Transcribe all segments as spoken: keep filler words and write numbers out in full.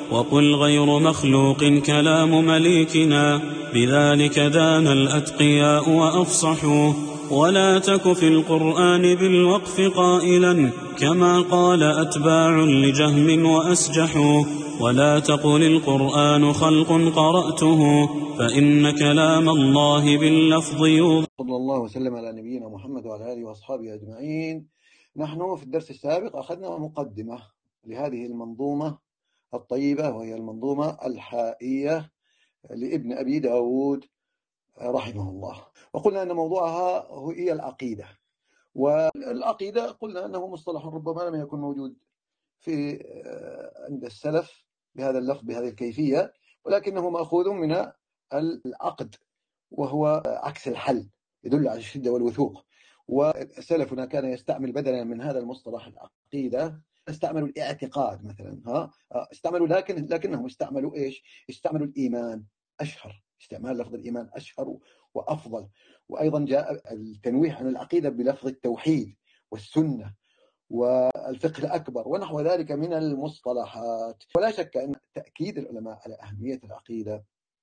وقل غير مخلوق كلام مليكنا، بذلك دان الأتقياء وأفصحوا. ولا تك في القرآن بالوقف قائلا كما قال أتباع لجهم وأسجحوا، ولا تقل القرآن خلق قرأته، فإن كلام الله باللفظ يوضح. صلى الله وسلم على نبينا محمد وعلى آله وأصحابه أجمعين. نحن في الدرس السابق أخذنا مقدمة لهذه المنظومة الطيبة، وهي المنظومة الحائية لابن أبي داود رحمه الله، وقلنا أن موضوعها هي العقيدة. والعقيدة قلنا أنه مصطلح ربما لم يكن موجود في عند السلف بهذا اللفظ بهذه الكيفية، ولكنه مأخوذ من العقد، وهو عكس الحل، يدل على الشدة والوثوق. وسلفنا كان يستعمل بدلا من هذا المصطلح العقيدة استعملوا الاعتقاد مثلا، ها استعملوا لكن لكنهم استعملوا ايش؟ استعملوا الإيمان أشهر، استعمال لفظ الإيمان أشهر وأفضل. وأيضا جاء التنويه عن العقيدة بلفظ التوحيد والسنة والفقه الأكبر ونحو ذلك من المصطلحات. ولا شك أن تأكيد العلماء على أهمية العقيدة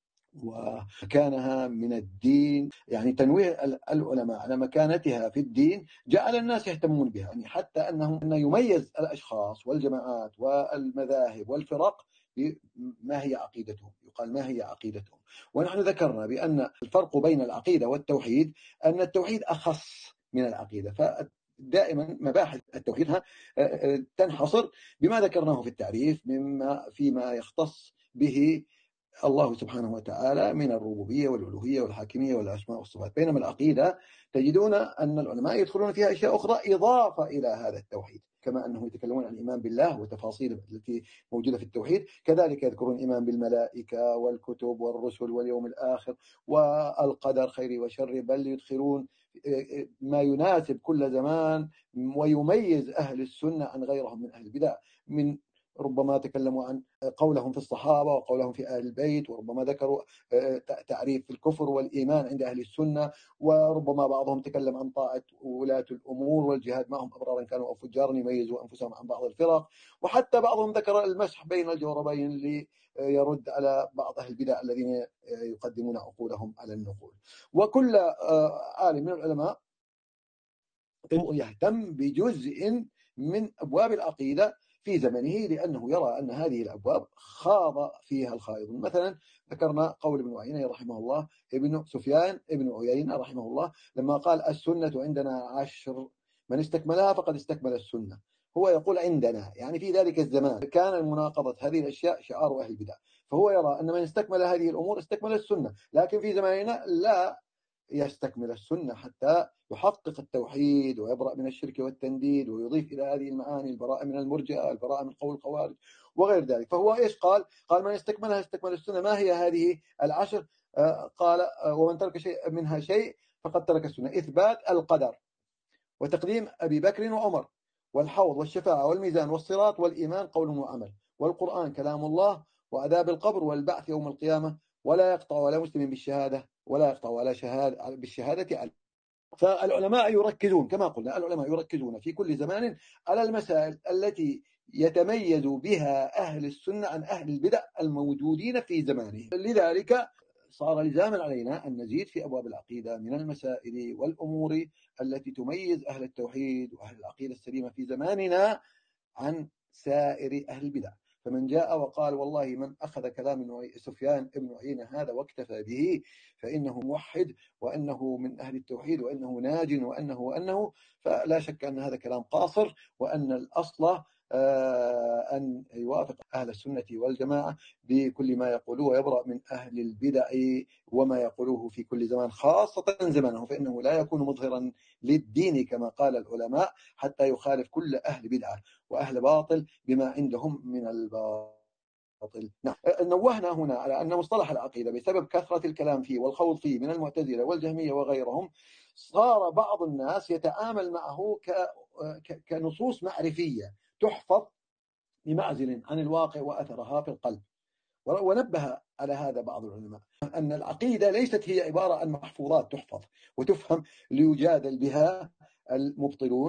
ومكانها من الدين، يعني تنويه العلماء على مكانتها في الدين جعل الناس يهتمون بها، يعني حتى أنهم أن يميز الأشخاص والجماعات والمذاهب والفرق ما هي عقيدتهم، يقال ما هي عقيدتهم. ونحن ذكرنا بأن الفرق بين العقيدة والتوحيد أن التوحيد أخص من العقيدة، فدائما مباحث التوحيد تنحصر بما ذكرناه في التعريف مما فيما يختص به الله سبحانه وتعالى من الربوبية والألوهية والحاكمية والأسماء والصفات. بينما العقيدة تجدون أن العلماء يدخلون فيها أشياء أخرى إضافة إلى هذا التوحيد، كما أنهم يتكلمون عن الإيمان بالله وتفاصيل التي موجودة في التوحيد، كذلك يذكرون الإيمان بالملائكة والكتب والرسل واليوم الآخر والقدر خير وشر، بل يدخلون ما يناسب كل زمان ويميز أهل السنة عن غيرهم من أهل البدع، من ربما تكلموا عن قولهم في الصحابة وقولهم في أهل البيت، وربما ذكروا تعريف الكفر والإيمان عند أهل السنة، وربما بعضهم تكلم عن طاعة ولاة الأمور والجهاد معهم أبرارا كانوا أو فجارا يميزوا أنفسهم عن بعض الفرق، وحتى بعضهم ذكر المسح بين الجوربين ليرد على بعض أهل البدع الذين يقدمون عقولهم على النقول. وكل عالم من العلماء يهتم بجزء من أبواب العقيدة في زمنه، لأنه يرى أن هذه الأبواب خاض فيها الخائضون. مثلا ذكرنا قول ابن عيينة رحمه الله، ابن سفيان ابن عيينة رحمه الله لما قال السنة عندنا عشر، من استكملها فقد استكمل السنة. هو يقول عندنا، يعني في ذلك الزمان كان مناقضة هذه الأشياء شعار أهل البدع، فهو يرى أن من استكمل هذه الأمور استكمل السنة، لكن في زماننا لا يستكمل السنة حتى يحقق التوحيد ويبرأ من الشرك والتنديد، ويضيف إلى هذه المعاني البراءة من المرجئة، البراءة من قول الخوارج وغير ذلك. فهو إيش قال؟ قال من استكملها استكمل السنة. ما هي هذه العشر؟ آه قال آه ومن ترك شيء منها شيء فقد ترك السنة. إثبات القدر، وتقديم أبي بكر وعمر، والحوض والشفاعة والميزان والصراط، والإيمان قول وعمل، والقرآن كلام الله، وعذاب القبر والبعث يوم القيامة، ولا يقطع ولا مسلم بالشهادة ولا يقطع ولا شهادة بالشهادة على. فالعلماء يركزون كما قلنا، العلماء يركزون في كل زمان على المسائل التي يتميز بها أهل السنة عن أهل البدع الموجودين في زمانه. لذلك صار لزاما علينا أن نزيد في أبواب العقيدة من المسائل والأمور التي تميز أهل التوحيد وأهل العقيدة السليمة في زماننا عن سائر أهل البدع. فمن جاء وقال والله من أخذ كلام سفيان ابن عيينة هذا واكتفى به فإنه موحد، وأنه من أهل التوحيد، وأنه ناج، وأنه وأنه فلا شك أن هذا كلام قاصر، وأن الأصل أن يوافق أهل السنة والجماعة بكل ما يقولوه، ويبرأ من أهل البدع وما يقولوه في كل زمان، خاصة زمانه، فإنه لا يكون مظهرا للدين كما قال العلماء حتى يخالف كل أهل بدعة وأهل باطل بما عندهم من الباطل. نعم. نوهنا هنا على أن مصطلح العقيدة بسبب كثرة الكلام فيه والخوض فيه من المعتزلة والجهمية وغيرهم، صار بعض الناس يتعامل معه كنصوص معرفية تحفظ بمعزل عن الواقع وأثرها في القلب. ونبه على هذا بعض العلماء أن العقيدة ليست هي عبارة عن محفوظات تحفظ وتفهم ليجادل بها المبطلون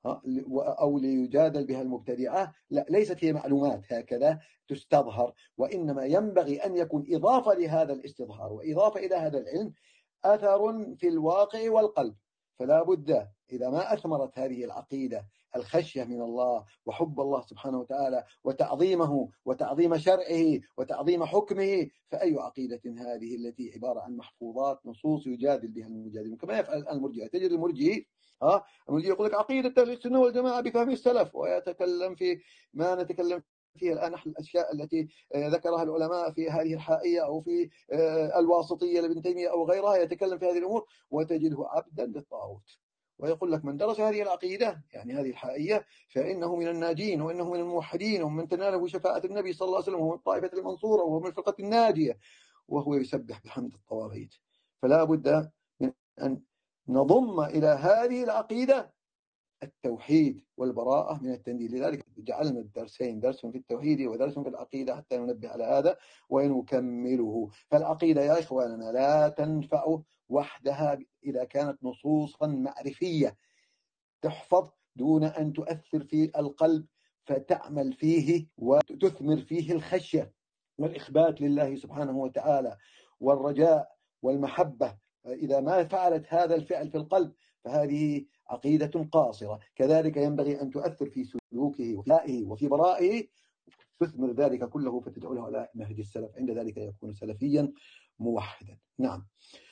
أو ليجادل بها المبتدعة، لا، ليست هي معلومات هكذا تستظهر، وإنما ينبغي أن يكون إضافة لهذا الاستظهار وإضافة إلى هذا العلم أثر في الواقع والقلب. فلا بد إذا ما أثمرت هذه العقيدة الخشية من الله وحب الله سبحانه وتعالى وتعظيمه وتعظيم شرعه وتعظيم حكمه، فأي عقيدة هذه التي عبارة عن محفوظات نصوص يجادل بها المجادلون كما يفعل المرجئة؟ تجد المرجئ ها المرجئ يقول لك عقيدة أهل السنة والجماعة بفهم السلف، ويتكلم في ما نتكلم فيها الآن نحن الأشياء التي ذكرها العلماء في هذه الحائية أو في الواسطية لابن تيمية أو غيرها، يتكلم في هذه الأمور وتجده عبدا للطاغوت، ويقول لك من درس هذه العقيدة يعني هذه الحائية فإنه من الناجين وإنه من الموحدين ومن تناله شفاعة النبي صلى الله عليه وسلم وهو من الطائفة المنصورة وهو من الفرقة الناجية، وهو يسبح بحمد الطواغيت. فلا بد من أن نضم إلى هذه العقيدة التوحيد والبراءة من التنديد. لذلك جعلنا الدرسين، درس في التوحيد ودرس في العقيدة حتى ننبه على هذا ونكمله. فالعقيدة يا إخواننا لا تنفع وحدها إذا كانت نصوصا معرفية تحفظ دون أن تؤثر في القلب فتعمل فيه وتثمر فيه الخشية والإخبات لله سبحانه وتعالى والرجاء والمحبة. إذا ما فعلت هذا الفعل في القلب فهذه عقيدة قاصرة. كذلك ينبغي أن تؤثر في سلوكه وفي وفي برائه، تثمر ذلك كله فتدعوه على نهج السلف، عند ذلك يكون سلفيا موحدا. نعم،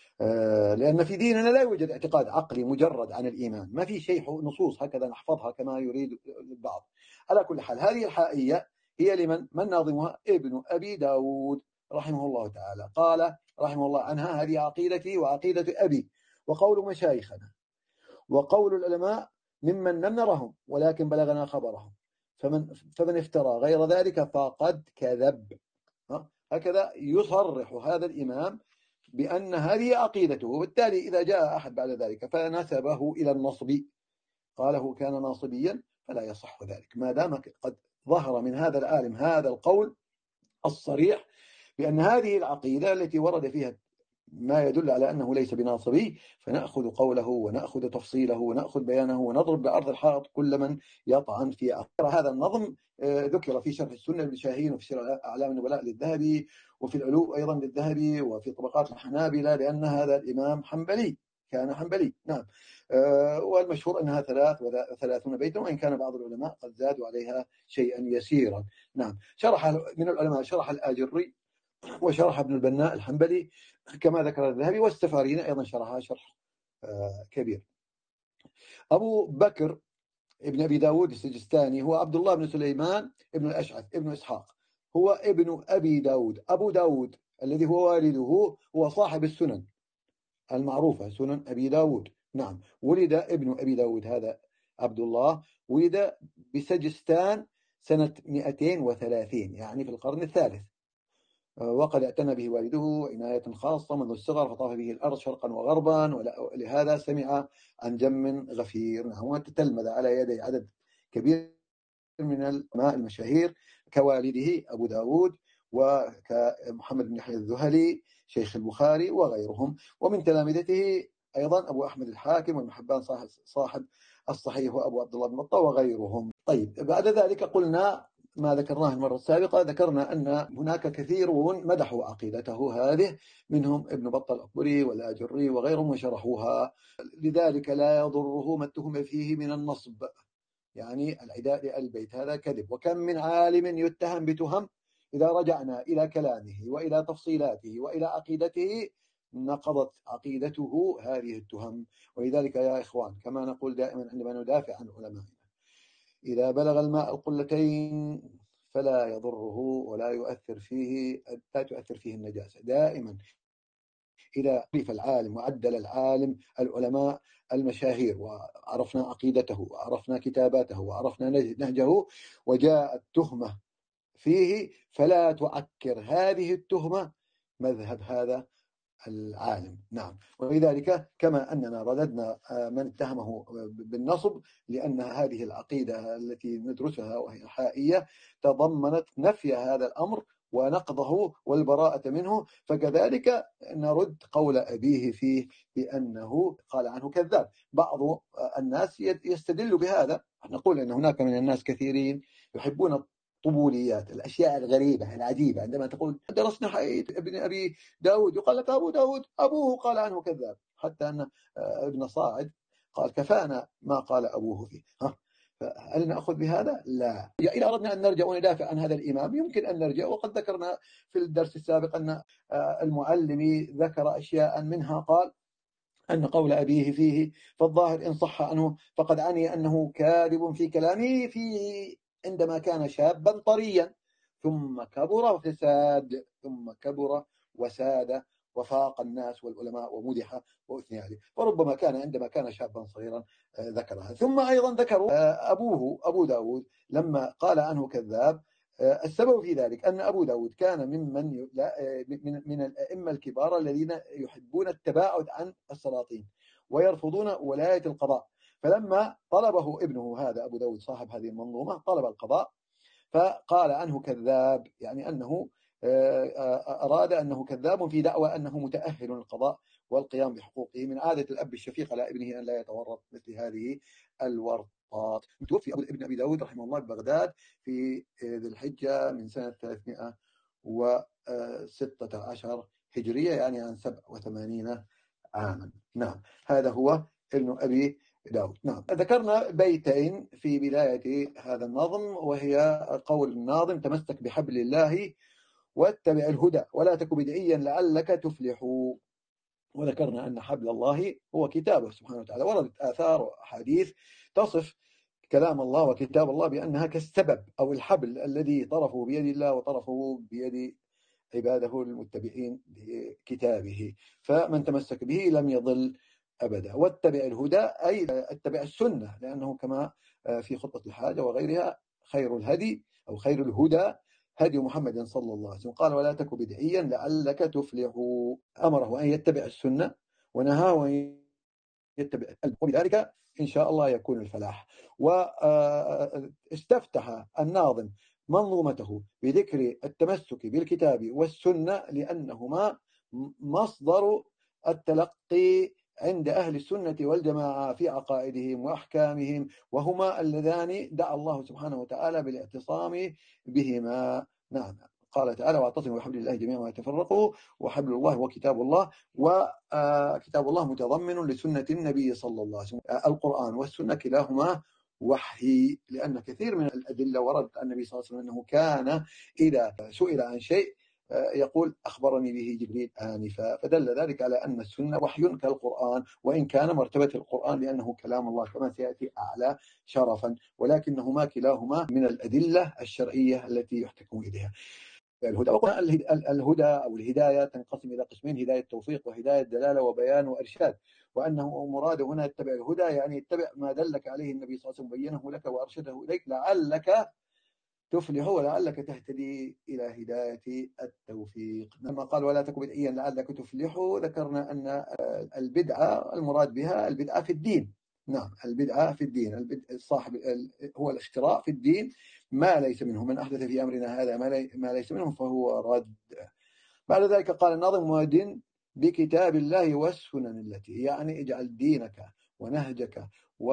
لأن في ديننا لا يوجد اعتقاد عقلي مجرد عن الإيمان، ما في شيء نصوص هكذا نحفظها كما يريد البعض. على كل حال هذه الحائية هي لمن من ناظمها؟ ابن أبي داود رحمه الله تعالى، قال رحمه الله عنها: هذه عقيدتي وعقيدة أبي وقول مشايخنا وقول العلماء ممن لم نرهم ولكن بلغنا خبرهم، فمن, فمن افترى غير ذلك فقد كذب. هكذا يصرح هذا الإمام بأن هذه عقيدته، وبالتالي إذا جاء أحد بعد ذلك فنسبه إلى النصب قاله كان ناصبيا فلا يصح ذلك، ما دام قد ظهر من هذا العالم هذا القول الصريح بأن هذه العقيدة التي ورد فيها ما يدل على أنه ليس بناصبي، فنأخذ قوله ونأخذ تفصيله ونأخذ بيانه ونضرب بأرض الحائط كل من يطعن في آخر. هذا النظم ذكر في شرح السنة للشاهين وفي شرح أعلام النبلاء للذهبي وفي العلو أيضا للذهبي وفي طبقات الحنابلة، لأن هذا الإمام حنبلي كان حنبلي. نعم، والمشهور أنها ثلاث وثلاثون بيتا، وإن كان بعض العلماء قد زادوا عليها شيئا يسيرا. نعم، شرح من العلماء شرح الآجري وشرح ابن البناء الحنبلي كما ذكر الذهبي، والسفاريني أيضا شرحها شرح كبير. أبو بكر ابن أبي داود السجستاني هو عبد الله بن سليمان ابن الأشعث ابن إسحاق، هو ابن أبي داود. أبو داود الذي هو والده هو صاحب السنن المعروفة سنن أبي داود. نعم، ولد ابن أبي داود هذا عبد الله ولد بسجستان سنة مئتين وثلاثين، يعني في القرن الثالث، وقد اعتنى به والده عناية خاصة منذ الصغر، فطاف به الأرض شرقا وغربا، ولهذا سمع عن جم غفير. نعم، وتتلمذ على يدي عدد كبير من العلماء المشاهير كوالده أبو داود وكمحمد بن يحيى الذهلي شيخ البخاري وغيرهم. ومن تلامذته أيضا أبو أحمد الحاكم وابن حبان صاحب الصحيح وأبو عبد الله بن بطة وغيرهم. طيب، بعد ذلك قلنا ما ذكرناه المرة السابقة، ذكرنا أن هناك كثيرون مدحوا عقيدته هذه، منهم ابن بطة الأكبري والآجري وغيرهم وشرحوها، لذلك لا يضره ما اتهم فيه من النصب، يعني العداء لآل البيت، هذا كذب. وكم من عالم يتهم بتهم إذا رجعنا إلى كلامه وإلى تفصيلاته وإلى عقيدته نقضت عقيدته هذه التهم. ولذلك يا إخوان كما نقول دائما عندما ندافع عن علمائنا، إذا بلغ الماء القلتين فلا يضره ولا يؤثر فيه لا تؤثر فيه النجاسة. دائما إذا عرف العالم وعدل العالم العلماء المشاهير وعرفنا عقيدته وعرفنا كتاباته وعرفنا نهجه وجاءت تهمة فيه فلا تعكر هذه التهمة مذهب هذا العالم. نعم، ولذلك كما أننا رددنا من اتهمه بالنصب، لأن هذه العقيدة التي ندرسها وهي حائية تضمنت نفي هذا الأمر ونقضه والبراءة منه، فكذلك نرد قول أبيه فيه بأنه قال عنه كذاب. بعض الناس يستدل بهذا، نقول أن هناك من الناس كثيرين يحبون الطبوليات، الأشياء الغريبة العجيبة. عندما تقول درسنا حديث ابن أبي داود يقال لك أبو داود أبوه قال عنه كذاب، حتى أن ابن صاعد قال كفانا ما قال أبوه فيه. ها، هل نأخذ بهذا؟ لا. إذا أردنا أن نرجع وندافع عن هذا الإمام يمكن أن نرجع، وقد ذكرنا في الدرس السابق أن المعلمي ذكر أشياء منها قال أن قول أبيه فيه فالظاهر إن صح عنه فقد عني أنه كاذب في كلامه فيه عندما كان شابا طريا ثم كبر وفساد ثم كبر وساد وفاق الناس والعلماء ومدح وأثني عليه، فربما كان عندما كان شابا صغيرا ذكرها. ثم أيضا ذكروا أبوه أبو داود لما قال عنه كذاب، السبب في ذلك أن أبو داود كان ممن من من الأئمة الكبار الذين يحبون التباعد عن السلاطين ويرفضون ولاية القضاء، فلما طلبه ابنه هذا أبو داود صاحب هذه المنظومة طلب القضاء فقال عنه كذاب، يعني أنه أراد أنه كذاب في دعوى أنه متأهل للقضاء والقيام بحقوقه، من عادة الأب الشفيق على ابنه أن لا يتورط مثل هذه الورطات. متوفي ابن أبي داود رحمه الله ببغداد في ذي الحجة من سنة ثلاثمائة وستة عشر هجرية، يعني عن سبع وثمانين عاما. نعم، هذا هو ابن أبي داود. نعم، ذكرنا بيتين في بداية هذا النظم، وهي قول الناظم تمسك بحبل الله واتبع الهدى ولا تك بدعيا لعلك تفلح. وذكرنا أن حبل الله هو كتابه سبحانه وتعالى. وردت آثار وأحاديث تصف كلام الله وكتاب الله بأنها كالسبب أو الحبل الذي طرفه بيد الله وطرفه بيد عباده المتبعين لكتابه، فمن تمسك به لم يضل أبدا. واتبع الهدى أي اتبع السنة، لأنه كما في خطة الحاجة وغيرها خير الهدي أو خير الهدى هدي محمد صلى الله عليه وسلم. قال ولا تك بدعيا لعلك تفلح، أمره أن يتبع السنة ونهاه أن يتبع، وبذلك إن شاء الله يكون الفلاح. واستفتح الناظم منظومته بذكر التمسك بالكتاب والسنة لأنهما مصدر التلقي عند أهل السنة والجماعة في عقائدهم وأحكامهم، وهما اللذان دعا الله سبحانه وتعالى بالاعتصام بهما. نعم، قال تعالى واعتصموا بحبل الله جميعا ولا تفرقوا، وحبل الله وكتاب الله، وكتاب الله متضمن لسنة النبي صلى الله عليه وسلم. القرآن والسنة كلاهما وحي، لأن كثير من الأدلة وردت عن النبي صلى الله عليه وسلم أنه كان إذا سئل عن شيء يقول أخبرني به جبريل آنفا، فدل ذلك على أن السنة وحي كالقرآن، وإن كان مرتبة القرآن لأنه كلام الله كما سيأتي أعلى شرفا، ولكنهما كلاهما من الأدلة الشرعية التي يحتكم إليها. الهدى الهدى أو الهداية تنقسم إلى قسمين: هداية توفيق وهداية دلالة وبيان وإرشاد، وأنه مراد هنا اتبع الهدى يعني اتبع ما دلك عليه النبي صلى الله عليه وسلم بينه لك وأرشده إليك لعلك تفلح ولعلك تهتدي إلى هداية التوفيق. لما قال ولا تك بدعيا لعلك تفلح، ذكرنا أن البدعة المراد بها البدعة في الدين. نعم، البدعة في الدين، البدعة صاحب هو الاختراع في الدين ما ليس منه، من أحدث في أمرنا هذا ما ليس منه فهو رد. بعد ذلك قال الناظم ودن بكتاب الله والسنن التي، يعني اجعل دينك ونهجك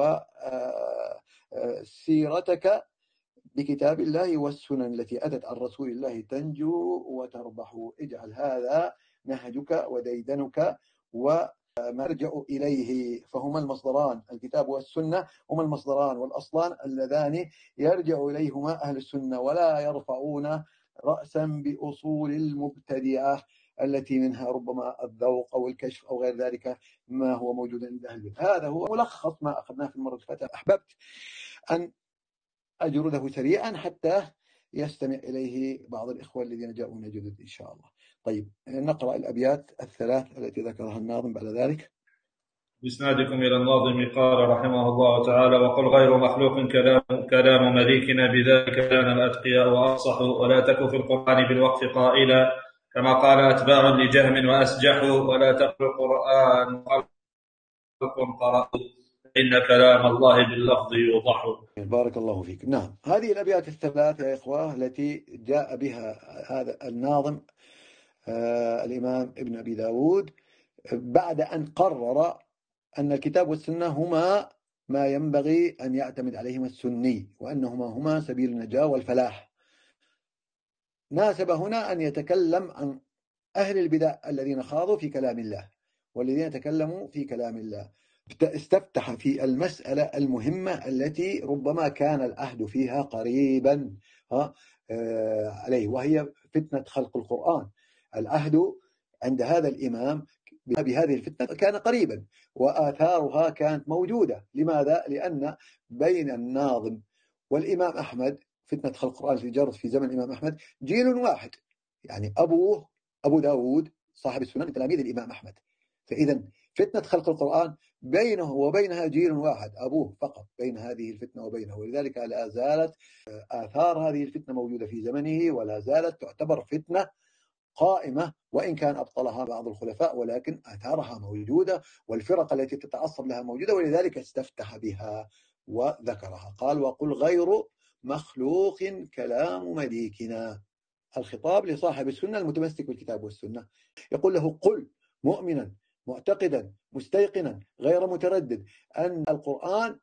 وسيرتك بكتاب الله والسنن التي أتت عن رسول الله تنجو وتربح. اجعل هذا نهجك وديدنك ومرجع إليه، فهما المصدران، الكتاب والسنة هما المصدران والأصلان اللذان يرجع إليهما أهل السنة، ولا يرفعون رأسا بأصول المبتدعة التي منها ربما الذوق أو الكشف أو غير ذلك ما هو موجود عند أهل البيت. هذا هو ملخص ما أخذناه في المرة الفاتحة. أحببت أن أجرده سريعا حتى يستمع إليه بعض الإخوة الذين جاءون جدد إن شاء الله. طيب، نقرأ الأبيات الثلاث التي ذكرها الناظم بعد ذلك. بإسنادكم إلى الناظم قال رحمه الله تعالى: وقل غير مخلوق كلام, كلام مليكنا بذلك كان الأتقياء وأفصحوا، ولا تك في القرآن بالوقف قائلا كما قال أتباع لجهم وأسجحوا، ولا تقل القرآن خلق قرأوا إن كلام الله باللفظ يوضح. بارك الله فيك. نعم، هذه الأبيات الثلاث يا إخوة التي جاء بها هذا الناظم آه الإمام ابن أبي داود بعد أن قرر أن الكتاب والسنة هما ما ينبغي أن يعتمد عليهما السني، وأنهما هما سبيل النجاة والفلاح. ناسب هنا أن يتكلم عن أهل البدع الذين خاضوا في كلام الله والذين تكلموا في كلام الله. استفتح في المسألة المهمة التي ربما كان العهد فيها قريبا عليه، وهي فتنة خلق القرآن. العهد عند هذا الإمام بهذه الفتنة كان قريبا، وآثارها كانت موجودة. لماذا؟ لأن بين الناظم والإمام أحمد فتنة خلق القرآن في جرت في زمن الإمام أحمد جيل واحد، يعني أبوه أبو داود صاحب السنن من تلاميذ الإمام أحمد. فإذا فتنة خلق القرآن بينه وبينها جيل واحد، أبوه فقط بين هذه الفتنة وبينه، ولذلك لا زالت آثار هذه الفتنة موجودة في زمنه، ولا زالت تعتبر فتنة قائمة، وإن كان أبطلها بعض الخلفاء ولكن آثارها موجودة والفرق التي تتعصب لها موجودة، ولذلك استفتح بها وذكرها. قال: وقل غير مخلوق كلام مليكنا. الخطاب لصاحب السنة المتمسك بالكتاب والسنة، يقول له: قل مؤمنا معتقدا مستيقنا غير متردد أن القرآن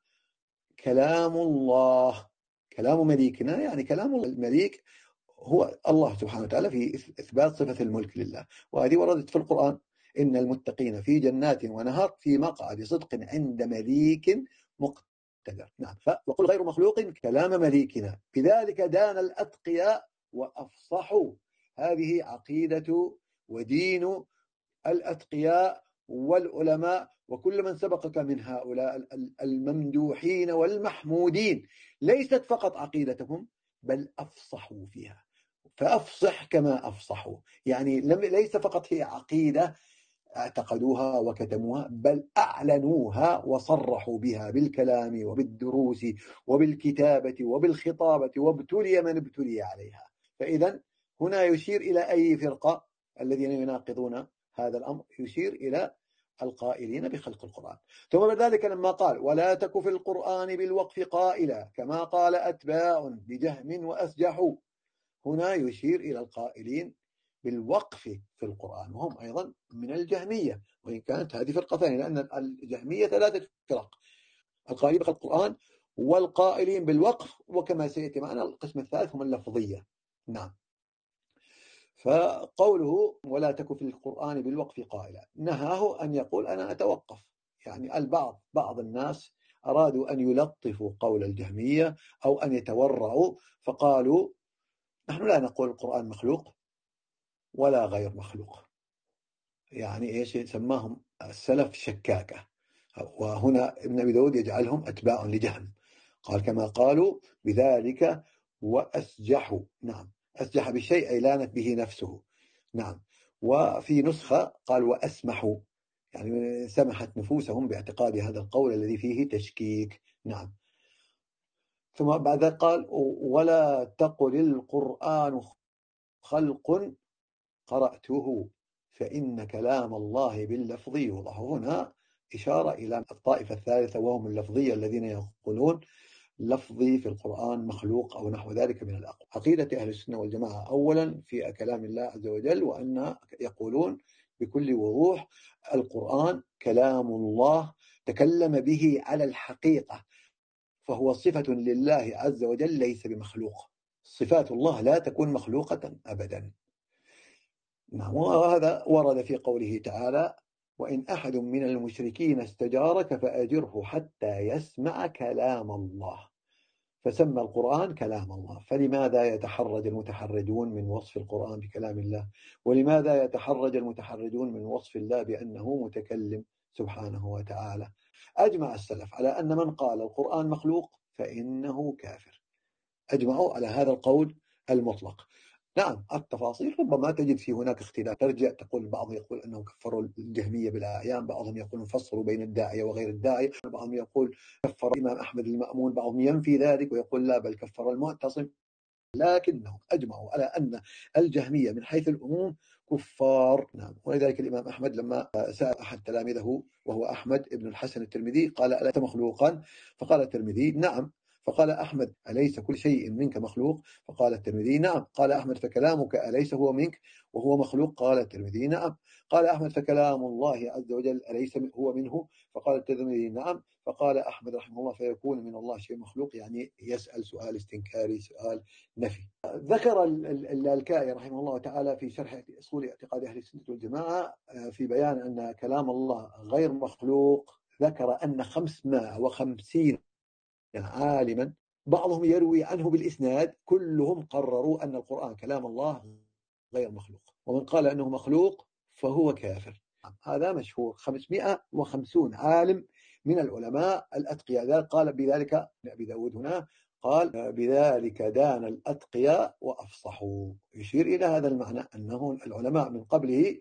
كلام الله. كلام مليكنا يعني كلام المليك هو الله سبحانه وتعالى في إثبات صفة الملك لله، وهذه وردت في القرآن: إن المتقين في جنات ونهر في مقعد صدق عند مليك مقتدر. نعم. وقل غير مخلوق كلام مليكنا بذلك دان الأتقياء وأفصحوا. هذه عقيدة ودين الأتقياء والعلماء وكل من سبقك من هؤلاء الممدوحين والمحمودين. ليست فقط عقيدتهم بل أفصحوا فيها، فأفصح كما أفصحوا. يعني ليس فقط هي عقيدة اعتقدوها وكتموها، بل أعلنوها وصرحوا بها بالكلام وبالدروس وبالكتابة وبالخطابة، وابتلي من ابتلي عليها. فإذا هنا يشير إلى أي فرقة الذين يناقضون هذا الأمر؟ يشير إلى القائلين بخلق القرآن. ثم بعد ذلك لما قال: ولا تك في القرآن بالوقف قائلا كما قال أتباع لجهم وأسجحوا، هنا يشير إلى القائلين بالوقف في القرآن، وهم أيضا من الجهمية، وإن كانت هذه فرقة ثانية، لأن الجهمية ثلاثة فرق: القائلين بخلق القرآن والقائلين بالوقف، وكما سيأتي معنا القسم الثالث هم اللفظية. نعم. فقوله ولا تك في القرآن بالوقف قائلا نهاه أن يقول أنا أتوقف. يعني البعض بعض الناس أرادوا أن يلطفوا قول الجهمية أو أن يتورعوا، فقالوا نحن لا نقول القرآن مخلوق ولا غير مخلوق. يعني إيش سماهم السلف شكاكة، وهنا ابن أبي داود يجعلهم أتباع لجهم. قال كما قالوا بذلك وأسجحوا. نعم، أسجح بالشيء أي لانت به نفسه. نعم. وفي نسخة قال وأسمحوا، يعني سمحت نفوسهم باعتقاد هذا القول الذي فيه تشكيك. نعم. ثم بعد ذلك قال ولا تقل القرآن خلق قرأته فإن كلام الله باللفظ يوضح. هنا إشارة إلى الطائفة الثالثة وهم اللفظية الذين يقولون لفظي في القرآن مخلوق أو نحو ذلك من الأقوال. عقيدة أهل السنة والجماعة أولا في كلام الله عز وجل، وأن يقولون بكل وضوح القرآن كلام الله تكلم به على الحقيقة، فهو صفة لله عز وجل ليس بمخلوق. صفات الله لا تكون مخلوقة أبدا. نعم. وهذا ورد في قوله تعالى وإن أحد من المشركين استجارك فأجره حتى يسمع كلام الله، فسمى القرآن كلام الله. فلماذا يتحرج المتحرجون من وصف القرآن بكلام الله؟ ولماذا يتحرج المتحرجون من وصف الله بأنه متكلم سبحانه وتعالى؟ أجمع السلف على أن من قال القرآن مخلوق فإنه كافر. أجمعوا على هذا القول المطلق. نعم، التفاصيل ربما تجد في هناك اختلاف، ترجع تقول بعضهم يقول أنهم كفروا الجهمية بالأعيان، بعضهم يقول فصلوا بين الداعية وغير الداعية، بعضهم يقول كفر الإمام أحمد المأمون، بعضهم ينفي ذلك ويقول لا بل كفر المعتصم. لكنهم أجمعوا على أن الجهمية من حيث العموم كفار. نعم. ولذلك الإمام أحمد لما سأل أحد تلاميذه وهو أحمد بن الحسن الترمذي قال: ألست مخلوقا؟ فقال الترمذي: نعم. فقال أحمد: أليس كل شيء منك مخلوق؟ فقال الترمذي: نعم. قال أحمد: فكلامك أليس هو منك وهو مخلوق؟ قال الترمذي: نعم. قال أحمد: فكلام الله عز وجل أليس هو منه؟ فقال الترمذي: نعم. فقال أحمد رحمه الله: فيكون من الله شيء مخلوق، يعني يسأل سؤال استنكاري، سؤال نفي. ذكر اللالكائي رحمه الله تعالى في شرح أصول اعتقاد أهل السنة والجماعة في بيان أن كلام الله غير مخلوق، ذكر أن خمسمائة وخمسين عالما بعضهم يروي عنه بالإسناد كلهم قرروا أن القرآن كلام الله غير مخلوق، ومن قال أنه مخلوق فهو كافر. هذا مشهور. خمسمائة وخمسين عالم من العلماء الأتقياء قال بذلك. أبي داود هنا قال: بذلك دان الأتقياء وأفصحوا، يشير إلى هذا المعنى أنه العلماء من قبله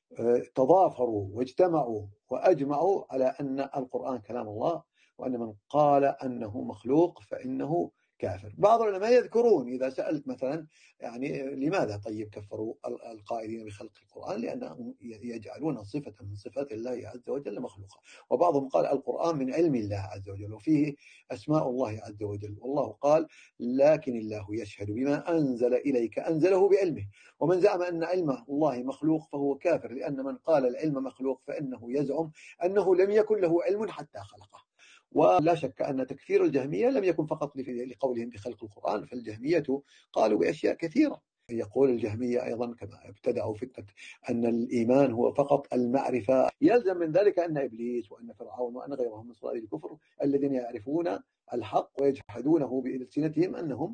تضافروا واجتمعوا وأجمعوا على أن القرآن كلام الله، وأن من قال أنه مخلوق فإنه كافر. بعض العلماء يذكرون إذا سألت مثلا يعني لماذا طيب كفروا القائلين بخلق القرآن؟ لأنهم يجعلون صفة من صفات الله عز وجل مخلوقة. وبعضهم قال القرآن من علم الله عز وجل وفيه أسماء الله عز وجل، والله قال: لكن الله يشهد بما أنزل إليك أنزله بعلمه. ومن زعم أن علم الله مخلوق فهو كافر، لأن من قال العلم مخلوق فإنه يزعم أنه لم يكن له علم حتى خلقه. ولا شك أن تكفير الجهمية لم يكن فقط لقولهم بخلق القرآن، فالجهمية قالوا بأشياء كثيرة. يقول الجهمية أيضا كما ابتدعوا فتنة أن الإيمان هو فقط المعرفة، يلزم من ذلك أن إبليس وأن فرعون وأن غيرهم من صناديد الكفر الذين يعرفون الحق ويجحدونه بألسنتهم أنهم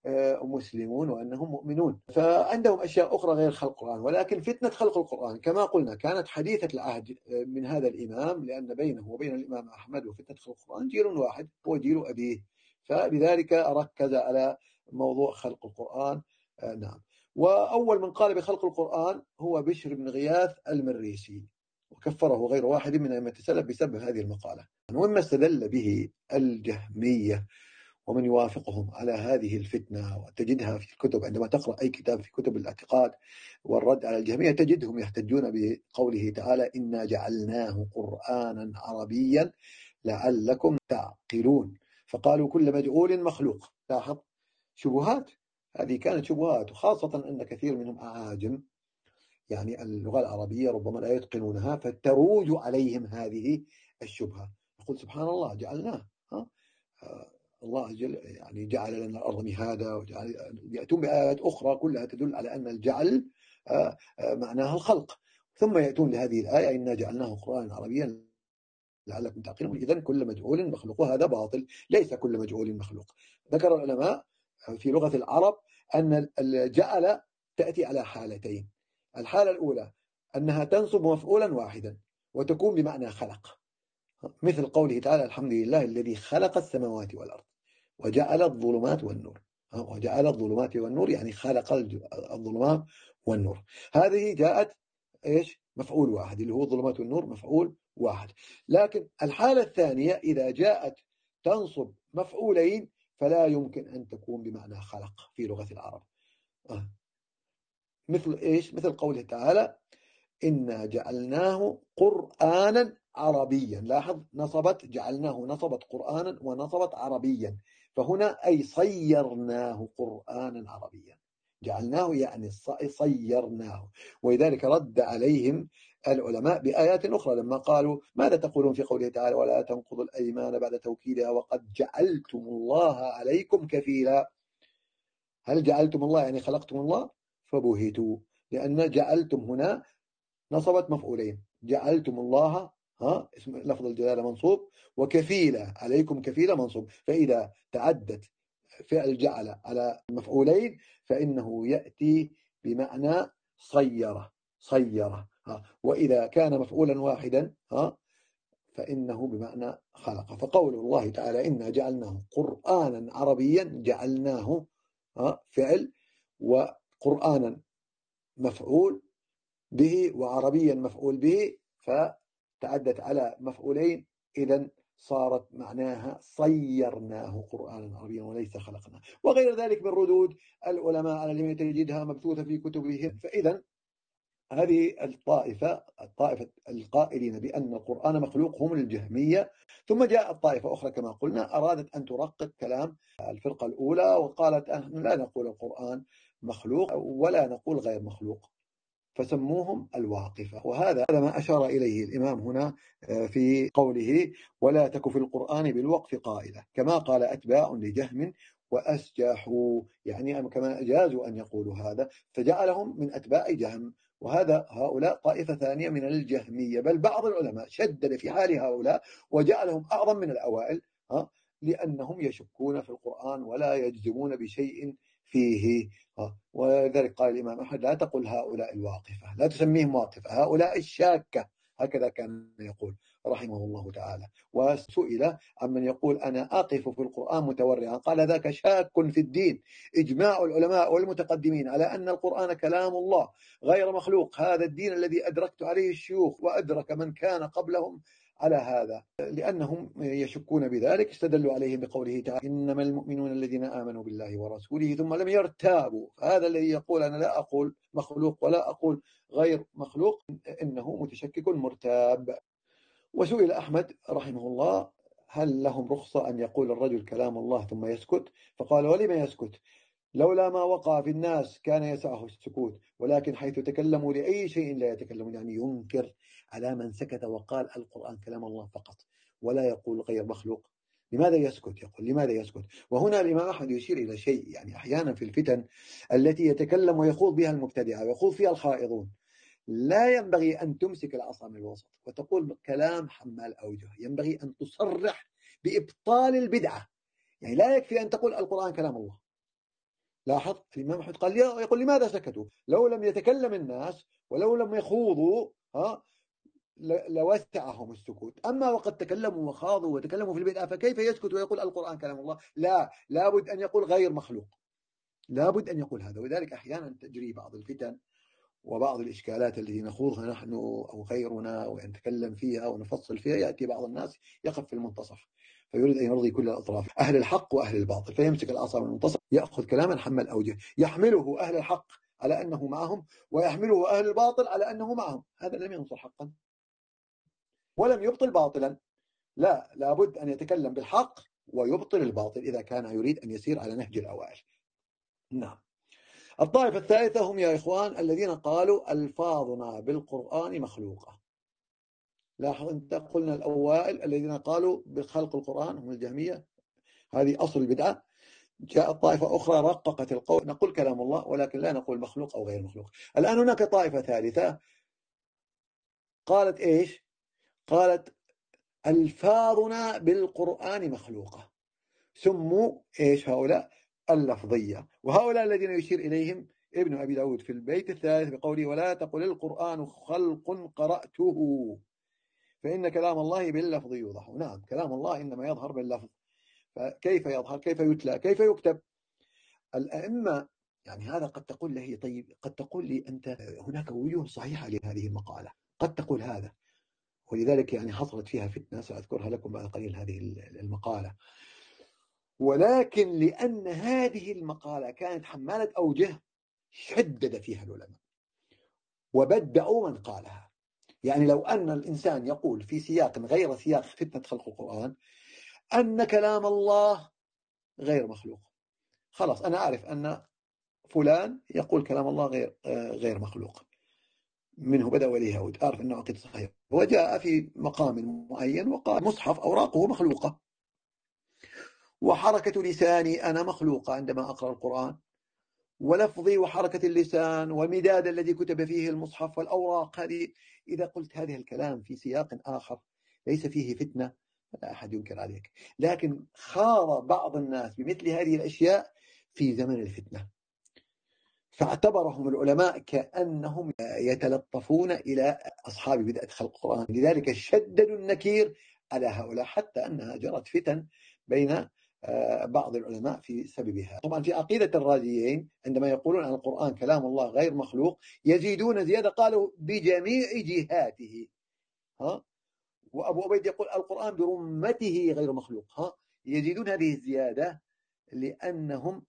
مسلمون وأنهم مؤمنون. فعندهم أشياء أخرى غير خلق القرآن. ولكن فتنة خلق القرآن كما قلنا كانت حديثة العهد من هذا الإمام، لأن بينه وبين الإمام أحمد وفتنة خلق القرآن جيل واحد هو جيل أبيه، فبذلك ركز على موضوع خلق القرآن. نعم. وأول من قال بخلق القرآن هو بشر بن غياث المريسي، وكفره غير واحد من أئمة السلف بسبب هذه المقالة. ومما استدل به الجهمية ومن يوافقهم على هذه الفتنة، وتجدها في الكتب عندما تقرأ أي كتاب في كتب الاعتقاد والرد على الجهمية تجدهم يحتجون بقوله تعالى: إنا جعلناه قرآنا عربيا لعلكم تعقلون. فقالوا كل مجعول مخلوق. لاحظ شبهات، هذه كانت شبهات، وخاصة أن كثير منهم أعاجم، يعني اللغة العربية ربما لا يتقنونها، فتروج عليهم هذه الشبهة. يقول سبحان الله جعلناه، ها الله عز وجل يعني جعل لنا الأرض مهادا، وجعل يأتون بآيات أخرى كلها تدل على أن الجعل معناها الخلق، ثم يأتون لهذه الآية: إنا جعلناه قرآنا عربيا لعلكم تعقلون. إذن كل مجعول مخلوق، وهذا باطل، ليس كل مجعول مخلوق. ذكر العلماء في لغة العرب أن الجعل تأتي على حالتين. الحالة الأولى أنها تنصب مفعولا واحدا وتكون بمعنى خلق، مثل قوله تعالى: الحمد لله الذي خلق السماوات والأرض وجعل الظلمات والنور. وجعل الظلمات والنور يعني خلق الظلمات والنور. هذه جاءت إيش؟ مفعول واحد، اللي هو الظلمات والنور، مفعول واحد. لكن الحالة الثانية إذا جاءت تنصب مفعولين فلا يمكن أن تكون بمعنى خلق في لغة العرب. مثل إيش؟ مثل قوله تعالى: إنا جعلناه قرآنا عربيا. لاحظ نصبت جعلناه، نصبت قرآنا ونصبت عربيا، فهنا أي صيرناه قرآنا عربيا. جعلناه يعني صيرناه. ولذلك رد عليهم العلماء بآيات أخرى لما قالوا: ماذا تقولون في قوله تعالى: ولا تنقضوا الأيمان بعد توكيدها وقد جعلتم الله عليكم كفيلا. هل جعلتم الله يعني خلقتم الله؟ فبهتوا، لأن جعلتم هنا نصبت مفعولين، جعلتم الله، ها اسم لفظ الجلالة منصوب، وكفيلة عليكم كفيلة منصوب. فإذا تعدت فعل جعل على مفعولين فإنه يأتي بمعنى صيرة صيرة ها. وإذا كان مفعولا واحدا ها فإنه بمعنى خلق. فقول الله تعالى: إنا جعلناه قرآنا عربيا، جعلناه ها فعل، وقرآنا مفعول به، وعربيا مفعول به، فتعدت على مفعولين، إذن صارت معناها صيرناه قرآنا عربيا وليس خلقناه، وغير ذلك من ردود العلماء على التي تجدها مبثوثة في كتبهم. فإذا هذه الطائفة الطائفة القائلين بأن القرآن مخلوق هم الجهمية. ثم جاءت طائفة أخرى كما قلنا أرادت أن ترقق كلام الفرقة الأولى وقالت نحن لا نقول القرآن مخلوق ولا نقول غير مخلوق، فسموهم الواقفة. وهذا ما أشار إليه الإمام هنا في قوله ولا تك في القرآن بالوقف قائلة، كما قال أتباع لجهم وأسجحوا، يعني كما أجازوا أن يقولوا هذا فجعلهم من أتباع جهم. وهذا هؤلاء طائفة ثانية من الجهمية، بل بعض العلماء شدد في حال هؤلاء وجعلهم أعظم من الأوائل لأنهم يشكون في القرآن ولا يجزمون بشيء فيه. وذلك قال الإمام أحمد لا تقل هؤلاء الواقفة، لا تسميهم واقفة، هؤلاء الشاكة، هكذا كان يقول رحمه الله تعالى. وسئل عمن يقول أنا أقف في القرآن متورعا قال ذاك شاك في الدين. إجماع العلماء والمتقدمين على أن القرآن كلام الله غير مخلوق، هذا الدين الذي أدركت عليه الشيوخ وأدرك من كان قبلهم على هذا، لأنهم يشكون بذلك استدلوا عليه بقوله تعالى إنما المؤمنون الذين آمنوا بالله ورسوله ثم لم يرتابوا. فهذا الذي يقول أنا لا أقول مخلوق ولا أقول غير مخلوق إنه متشكك مرتاب. وسئل أحمد رحمه الله هل لهم رخصة أن يقول الرجل كلام الله ثم يسكت؟ فقال ولما يسكت؟ لولا ما وقع في الناس كان يسعه السكوت، ولكن حيث تكلموا لأي شيء لا يتكلمون، يعني ينكر على من سكت وقال القرآن كلام الله فقط ولا يقول غير مخلوق. لماذا يسكت؟ يقول لماذا يسكت؟ وهنا الإمام أحمد يشير إلى شيء، يعني أحيانا في الفتن التي يتكلم ويخوض بها المبتدعة ويخوض فيها الخائضون لا ينبغي أن تمسك العصا من الوسط وتقول كلام حمال أوجه، ينبغي أن تصرح بإبطال البدعة. يعني لا يكفي أن تقول القرآن كلام الله. لاحظ الإمام أحمد قال يقول لماذا سكتوا؟ لو لم يتكلم الناس ولو لم يخوضوا ها لوسعهم السكوت، أما وقد تكلموا وخاضوا وتكلموا في البدعة فكيف يسكت ويقول القرآن كلام الله؟ لا، لابد أن يقول غير مخلوق، لابد أن يقول هذا. وذلك أحيانا تجري بعض الفتن وبعض الإشكالات التي نخوضها نحن أو غيرنا ونتكلم فيها ونفصل فيها، يأتي بعض الناس يقف في المنتصف فيريد أن يرضي كل الأطراف، أهل الحق وأهل الباطل، فيمسك العصا من المنتصف يأخذ كلاما حمل أوجه يحمله أهل الحق على أنه معهم ويحمله أهل الباطل على أنه معهم. هذا لم ينصر حقا ولم يبطل باطلا، لا، لابد أن يتكلم بالحق ويبطل الباطل إذا كان يريد أن يسير على نهج الأوائل. نعم. الطائفة الثالثة هم يا إخوان الذين قالوا ألفاظنا بالقرآن مخلوقة. لاحظ أنت قلنا الأوائل الذين قالوا بخلق القرآن هم الجهمية، هذه أصل البدعة. جاءت طائفة أخرى رققت القول نقول كلام الله ولكن لا نقول مخلوق أو غير مخلوق. الآن هناك طائفة ثالثة قالت إيش؟ قالت ألفاظنا بالقرآن مخلوقة، سموا إيش هؤلاء؟ اللفظية. وهؤلاء الذين يشير إليهم ابن أبي داود في البيت الثالث بقوله ولا تقل القرآن خلق قرأته فإن كلام الله باللفظ يوضح. نعم، كلام الله إنما يظهر باللفظ، فكيف يظهر؟ كيف يتلى؟ كيف يكتب؟ الأئمة يعني هذا قد تقول له طيب، قد تقول لي أنت هناك وجوه صحيحة لهذه المقالة، قد تقول هذا، ولذلك يعني حصلت فيها فتنة سأذكرها لكم بعد قليل هذه المقالة. ولكن لأن هذه المقالة كانت حمالة أوجه شدد فيها العلماء وبدأوا من قالها. يعني لو أن الإنسان يقول في سياق غير سياق فتنة خلق القرآن أن كلام الله غير مخلوق، خلاص أنا أعرف أن فلان يقول كلام الله غير غير مخلوق، منه بدأ وليه يعود، أعرف أنه عقيدة صحيح. وجاء في مقام معين وقال مصحف أوراقه مخلوقة، وحركة لساني أنا مخلوقة عندما أقرأ القرآن، ولفظي وحركة اللسان والمداد الذي كتب فيه المصحف والأوراق هذه. إذا قلت هذه الكلام في سياق آخر ليس فيه فتنة لا أحد ينكر عليك، لكن خاض بعض الناس بمثل هذه الأشياء في زمن الفتنة فاعتبرهم العلماء كأنهم يتلطفون إلى أصحاب بدعة خلق القرآن، لذلك شددوا النكير على هؤلاء حتى أنها جرت فتن بين بعض العلماء في سببها. طبعا في عقيدة الرازيين عندما يقولون عن القرآن كلام الله غير مخلوق يزيدون زيادة، قالوا بجميع جهاته، ها وأبو عبيد يقول القرآن برمته غير مخلوق. ها يزيدون هذه الزيادة لأنهم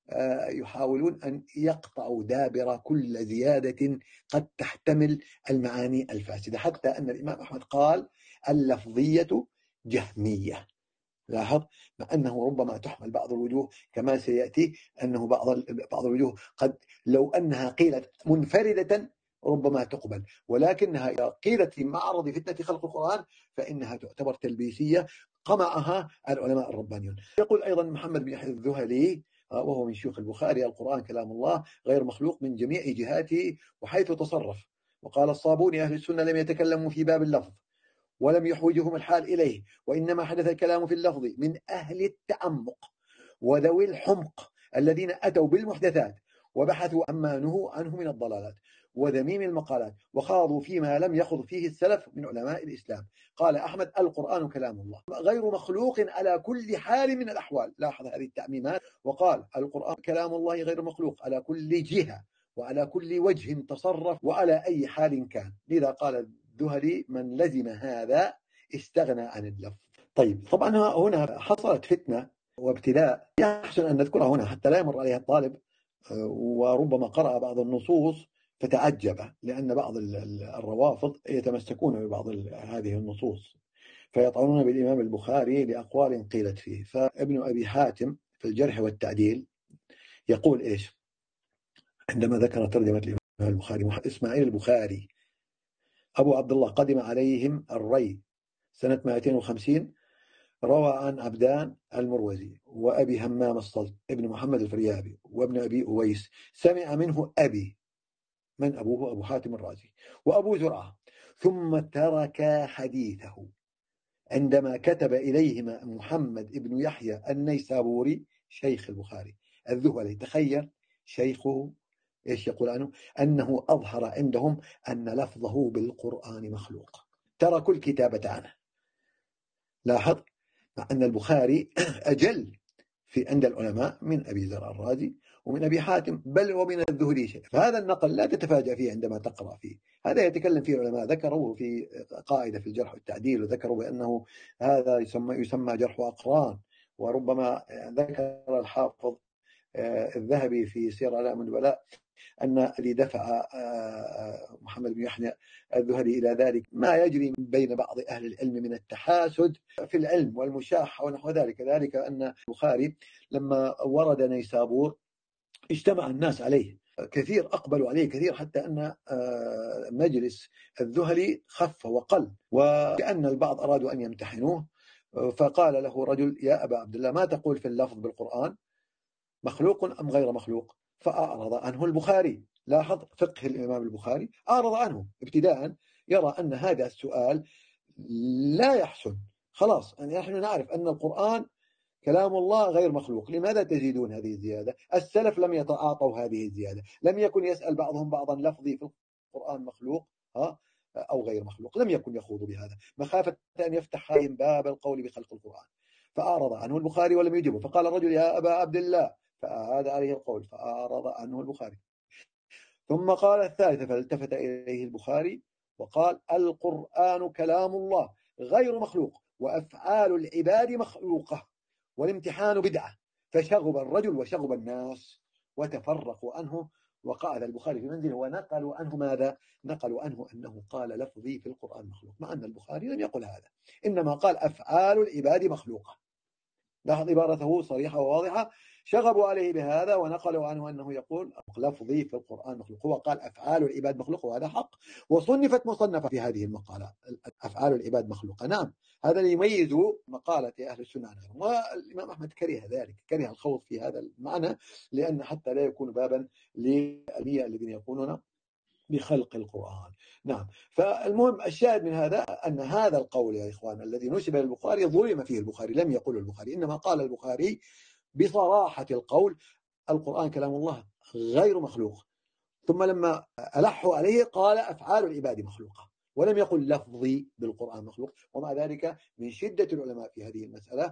يحاولون أن يقطعوا دابر كل زيادة قد تحتمل المعاني الفاسدة، حتى أن الإمام أحمد قال اللفظية جهمية. لاحظ، مع أنه ربما تحمل بعض الوجوه كما سيأتي، أنه بعض بعض الوجوه قد لو أنها قيلت منفردة ربما تقبل، ولكنها إذا قيلت في معرض فتنة خلق القرآن فإنها تعتبر تلبيسية قمعها العلماء الربانيون. يقول أيضا محمد بن يحيى الذهلي وهو من شيوخ البخاري القرآن كلام الله غير مخلوق من جميع جهاته وحيث تصرف. وقال الصابوني أهل السنة لم يتكلموا في باب اللفظ ولم يحوجهم الحال إليه، وإنما حدث الكلام في اللفظ من أهل التعمق وذوي الحمق الذين أتوا بالمحدثات وبحثوا عما نهوا عنه من الضلالات وذميم المقالات وخاضوا فيما لم يخض فيه السلف من علماء الإسلام. قال أحمد القرآن كلام الله غير مخلوق على كل حال من الأحوال. لاحظ هذه التعميمات. وقال القرآن كلام الله غير مخلوق على كل جهة وعلى كل وجه تصرف وعلى أي حال كان. لذا قال الذهلي من لزم هذا استغنى عن اللفظ. طيب، طبعا هنا حصلت فتنة وابتلاء يحسن أن نذكرها هنا حتى لا يمر عليها الطالب وربما قرأ بعض النصوص فتعجب، لأن بعض الروافض يتمسكون ببعض هذه النصوص فيطعنون بالإمام البخاري لأقوال قيلت فيه. فابن أبي حاتم في الجرح والتعديل يقول إيش عندما ذكر ترجمة الإمام البخاري؟ إسماعيل البخاري أبو عبد الله قدم عليهم الري سنة مئتين وخمسين، روى عن عبدان المروزي وأبي همام الصلت ابن محمد الفريابي وابن أبي أويس، سمع منه أبي من أبوه أبو حاتم الرازي وأبو زرعة، ثم ترك حديثه عندما كتب إليهما محمد ابن يحيى النيسابوري شيخ البخاري الذهلي. تخيل شيخه إيش يقول عنه؟ أنه أظهر عندهم أن لفظه بالقرآن مخلوق، تركوا الكتابة عنه. لاحظ، مع أن البخاري أجل في عند العلماء من أبي زرع الرازي ومن أبي حاتم بل ومن الذهلي شيء. فهذا النقل لا تتفاجأ فيه عندما تقرأ فيه. هذا يتكلم فيه العلماء، ذكروا في قاعدة في الجرح والتعديل وذكروا بأنه هذا يسمى, يسمى جرح أقران. وربما ذكر الحافظ الذهبي في سير أعلام النبلاء أن الذي دفع محمد بن يحيى الذهلي إلى ذلك ما يجري بين بعض أهل العلم من التحاسد في العلم والمشاحة ونحو ذلك. ذلك أن البخاري لما ورد نيسابور اجتمع الناس عليه كثير، أقبلوا عليه كثير، حتى أن مجلس الذهلي خف وقل، وكأن البعض أرادوا أن يمتحنوه. فقال له رجل يا أبا عبد الله ما تقول في اللفظ بالقرآن مخلوق أم غير مخلوق؟ فأعرض عنه البخاري. لاحظ فقه الإمام البخاري، أعرض عنه ابتداء، يرى أن هذا السؤال لا يحسن. خلاص يعني نحن نعرف أن القرآن كلام الله غير مخلوق، لماذا تزيدون هذه الزيادة؟ السلف لم يتعاطوا هذه الزيادة، لم يكن يسأل بعضهم بعضا لفظي في القرآن مخلوق ها أو غير مخلوق، لم يكن يخوض بهذا مخافة أن يفتح باب القول بخلق القرآن. فأعرض عنه البخاري ولم يجبه. فقال الرجل يا أبا عبد الله، فأعاد عليه القول فأعرض عنه البخاري. ثم قال الثالثة فالتفت إليه البخاري وقال القرآن كلام الله غير مخلوق وأفعال العباد مخلوقة والامتحان بدعة. فشغب الرجل وشغب الناس وتفرقوا عنه، وقعد البخاري في منزله ونقلوا عنه ماذا؟ نقلوا عنه أنه قال لفظي في القرآن مخلوق، مع أن البخاري لم يقل هذا، إنما قال أفعال العباد مخلوقة. لاحظ عبارته صريحة وواضحة. شغبوا عليه بهذا ونقلوا عنه أنه يقول لفظي في القرآن مخلوق، هو قال أفعال العباد مخلوق، وهذا حق، وصنفت مصنفة في هذه المقالة أفعال العباد مخلوقة. نعم، هذا اللي يميز مقالة أهل السنة عنهم، والإمام أحمد كره ذلك، كره الخوض في هذا المعنى، لأن حتى لا يكون بابا للأمية الذين يقولون بخلق القرآن. نعم، فالمهم الشاهد من هذا أن هذا القول يا إخوان الذي نسب للبخاري ظلم فيه البخاري، لم يقل البخاري، إنما قال البخاري بصراحة القول القرآن كلام الله غير مخلوق. ثم لما ألحوا عليه قال أفعال العباد مخلوقة، ولم يقل لفظي بالقرآن مخلوق. ومع ذلك من شدة العلماء في هذه المسألة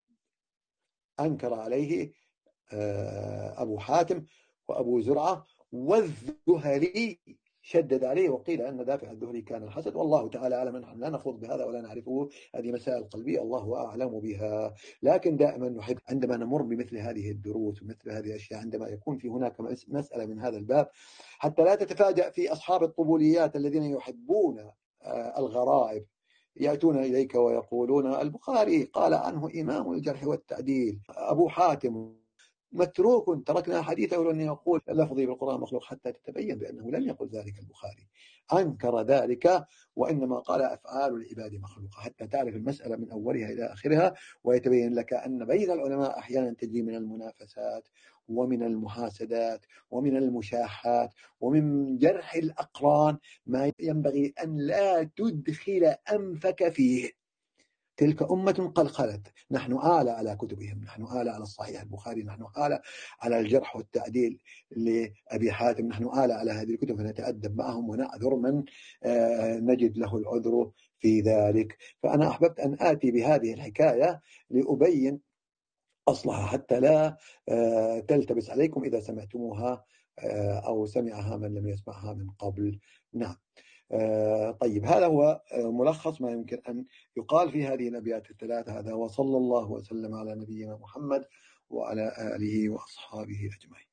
أنكر عليه أبو حاتم وأبو زرعة والذهلي شدد عليه، وقيل أن دافع الذهلي كان الحسد، والله تعالى أعلم. نحن لا نخوض بهذا ولا نعرفه، هذه مسائل قلبية الله أعلم بها. لكن دائما نحب عندما نمر بمثل هذه الدروس ومثل هذه الأشياء، عندما يكون في هناك مسألة من هذا الباب، حتى لا تتفاجأ في أصحاب الطبوليات الذين يحبون الغرائب، يأتون إليك ويقولون البخاري قال عنه إمام الجرح والتعديل، أبو حاتم متروك تركنا حديثه ولن يقول لفظي بالقرآن مخلوق، حتى تتبين بأنه لم يقل ذلك البخاري، أنكر ذلك، وإنما قال أفعال العباد مخلوقة، حتى تعرف المسألة من أولها إلى آخرها، ويتبين لك أن بين العلماء أحيانا تجري من المنافسات ومن المحاسدات ومن المشاحات ومن جرح الأقران ما ينبغي أن لا تدخل أنفك فيه. تلك أمة قد خلت، نحن آلة على كتبهم، نحن آلة على الصحيح البخاري، نحن آلة على الجرح والتعديل لأبي حاتم، نحن آلة على هذه الكتب، فنتأدب معهم ونعذر من نجد له العذر في ذلك. فأنا أحببت أن آتي بهذه الحكاية لأبين أصلها، حتى لا تلتبس عليكم إذا سمعتموها أو سمعها من لم يسمعها من قبل. نعم. طيب، هذا هو ملخص ما يمكن أن يقال في هذه الأبيات الثلاثة. هذا وصلى الله وسلم على نبينا محمد وعلى آله وأصحابه أجمعين.